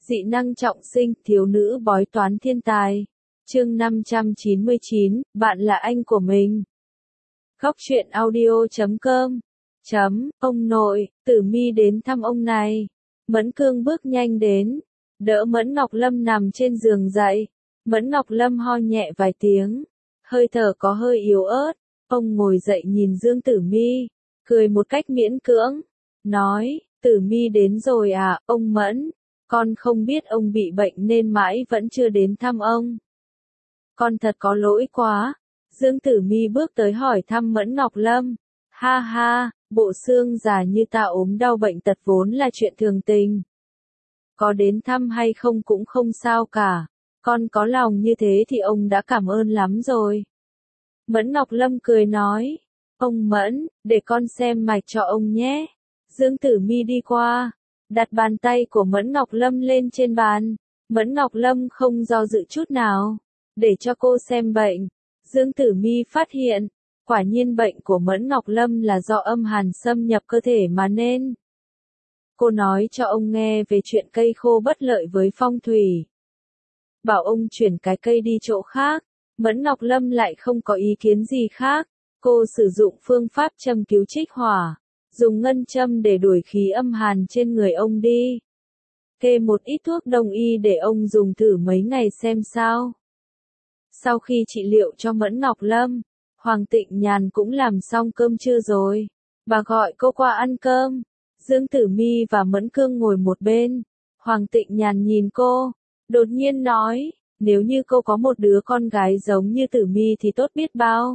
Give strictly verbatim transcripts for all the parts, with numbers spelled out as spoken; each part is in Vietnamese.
Dị năng trọng sinh, thiếu nữ bói toán thiên tài. Chương năm trăm chín mươi chín, bạn là anh của mình. Góc truyện audio chấm com. Chấm, ông nội, Tử Mi đến thăm ông này. Mẫn Cương bước nhanh đến, đỡ Mẫn Ngọc Lâm nằm trên giường dậy. Mẫn Ngọc Lâm ho nhẹ vài tiếng, hơi thở có hơi yếu ớt. Ông ngồi dậy nhìn Dương Tử Mi, cười một cách miễn cưỡng, nói, Tử Mi đến rồi à, ông Mẫn, con không biết ông bị bệnh nên mãi vẫn chưa đến thăm ông. Con thật có lỗi quá. Dương Tử Mi bước tới hỏi thăm Mẫn Ngọc Lâm. Ha ha, bộ xương già như ta ốm đau bệnh tật vốn là chuyện thường tình. Có đến thăm hay không cũng không sao cả. Con có lòng như thế thì ông đã cảm ơn lắm rồi. Mẫn Ngọc Lâm cười nói. Ông Mẫn, để con xem mạch cho ông nhé. Dương Tử Mi đi qua, đặt bàn tay của Mẫn Ngọc Lâm lên trên bàn. Mẫn Ngọc Lâm không do dự chút nào, để cho cô xem bệnh. Dương Tử Mi phát hiện, quả nhiên bệnh của Mẫn Ngọc Lâm là do âm hàn xâm nhập cơ thể mà nên. Cô nói cho ông nghe về chuyện cây khô bất lợi với phong thủy. Bảo ông chuyển cái cây đi chỗ khác. Mẫn Ngọc Lâm lại không có ý kiến gì khác. Cô sử dụng phương pháp châm cứu trích hỏa, dùng ngân châm để đuổi khí âm hàn trên người ông đi. Kê một ít thuốc đông y để ông dùng thử mấy ngày xem sao. Sau khi trị liệu cho Mẫn Ngọc Lâm, Hoàng Tịnh Nhàn cũng làm xong cơm trưa rồi. Bà gọi cô qua ăn cơm. Dương Tử Mi và Mẫn Cương ngồi một bên. Hoàng Tịnh Nhàn nhìn cô, đột nhiên nói, nếu như cô có một đứa con gái giống như Tử Mi thì tốt biết bao.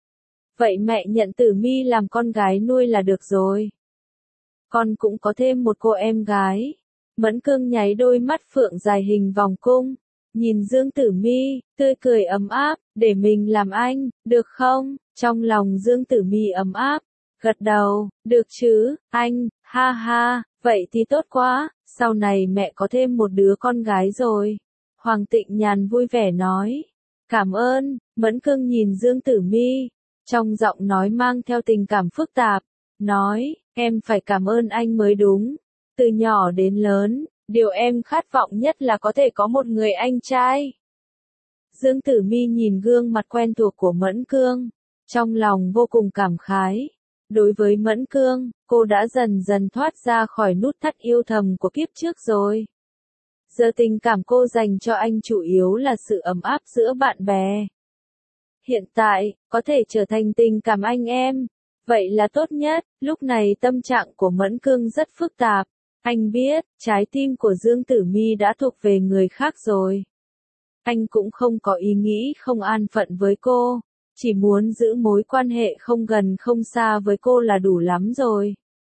Vậy mẹ nhận Tử Mi làm con gái nuôi là được rồi. Con cũng có thêm một cô em gái. Mẫn Cương nháy đôi mắt phượng dài hình vòng cung, nhìn Dương Tử Mi, tươi cười ấm áp, để mình làm anh, được không? Trong lòng Dương Tử Mi ấm áp, gật đầu, được chứ, anh, ha ha, vậy thì tốt quá, sau này mẹ có thêm một đứa con gái rồi. Hoàng Tịnh Nhàn vui vẻ nói, cảm ơn. Mẫn Cương nhìn Dương Tử Mi, trong giọng nói mang theo tình cảm phức tạp, nói, em phải cảm ơn anh mới đúng. Từ nhỏ đến lớn, điều em khát vọng nhất là có thể có một người anh trai. Dương Tử Mi nhìn gương mặt quen thuộc của Mẫn Cương, trong lòng vô cùng cảm khái. Đối với Mẫn Cương, cô đã dần dần thoát ra khỏi nút thắt yêu thầm của kiếp trước rồi. Giờ tình cảm cô dành cho anh chủ yếu là sự ấm áp giữa bạn bè. Hiện tại, có thể trở thành tình cảm anh em, vậy là tốt nhất. Lúc này tâm trạng của Mẫn Cương rất phức tạp. Anh biết, trái tim của Dương Tử Mi đã thuộc về người khác rồi. Anh cũng không có ý nghĩ không an phận với cô, chỉ muốn giữ mối quan hệ không gần không xa với cô là đủ lắm rồi.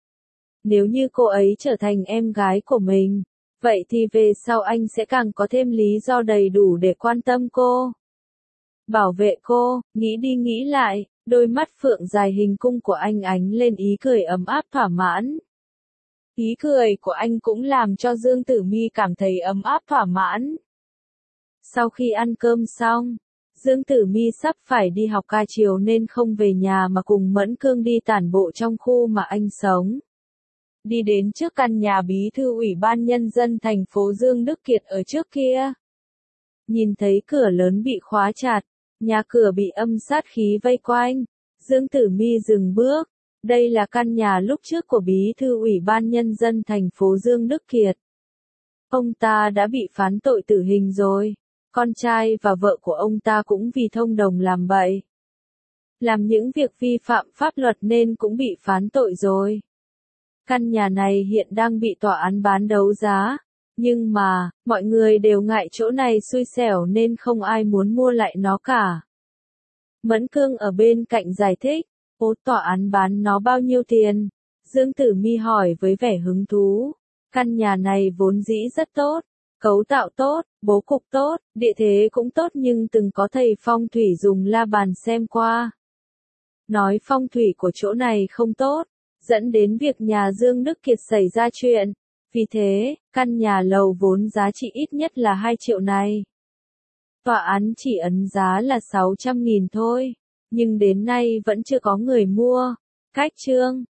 Nếu như cô ấy trở thành em gái của mình, vậy thì về sau anh sẽ càng có thêm lý do đầy đủ để quan tâm cô, bảo vệ cô. Nghĩ đi nghĩ lại, đôi mắt phượng dài hình cung của anh ánh lên ý cười ấm áp thỏa mãn. Ý cười của anh cũng làm cho Dương Tử Mi cảm thấy ấm áp thỏa mãn. Sau khi ăn cơm xong, Dương Tử Mi sắp phải đi học ca chiều nên không về nhà mà cùng Mẫn Cương đi tản bộ trong khu mà anh sống. Đi đến trước căn nhà bí thư Ủy ban Nhân dân thành phố Dương Đức Kiệt ở trước kia. Nhìn thấy cửa lớn bị khóa chặt, nhà cửa bị âm sát khí vây quanh, Dương Tử Mi dừng bước. Đây là căn nhà lúc trước của bí thư Ủy ban Nhân dân thành phố Dương Đức Kiệt. Ông ta đã bị phán tội tử hình rồi. Con trai và vợ của ông ta cũng vì thông đồng làm bậy, làm những việc vi phạm pháp luật nên cũng bị phán tội rồi. Căn nhà này hiện đang bị tòa án bán đấu giá, nhưng mà, mọi người đều ngại chỗ này xui xẻo nên không ai muốn mua lại nó cả. Mẫn Cương ở bên cạnh giải thích, ố tòa án bán nó bao nhiêu tiền? Dương Tử Mi hỏi với vẻ hứng thú. Căn nhà này vốn dĩ rất tốt, cấu tạo tốt, bố cục tốt, địa thế cũng tốt nhưng từng có thầy phong thủy dùng la bàn xem qua. Nói phong thủy của chỗ này không tốt, dẫn đến việc nhà Dương Đức Kiệt xảy ra chuyện. Vì thế, căn nhà lầu vốn giá trị ít nhất là hai triệu này. Tòa án chỉ ấn giá là sáu trăm nghìn thôi, nhưng đến nay vẫn chưa có người mua. Cách chương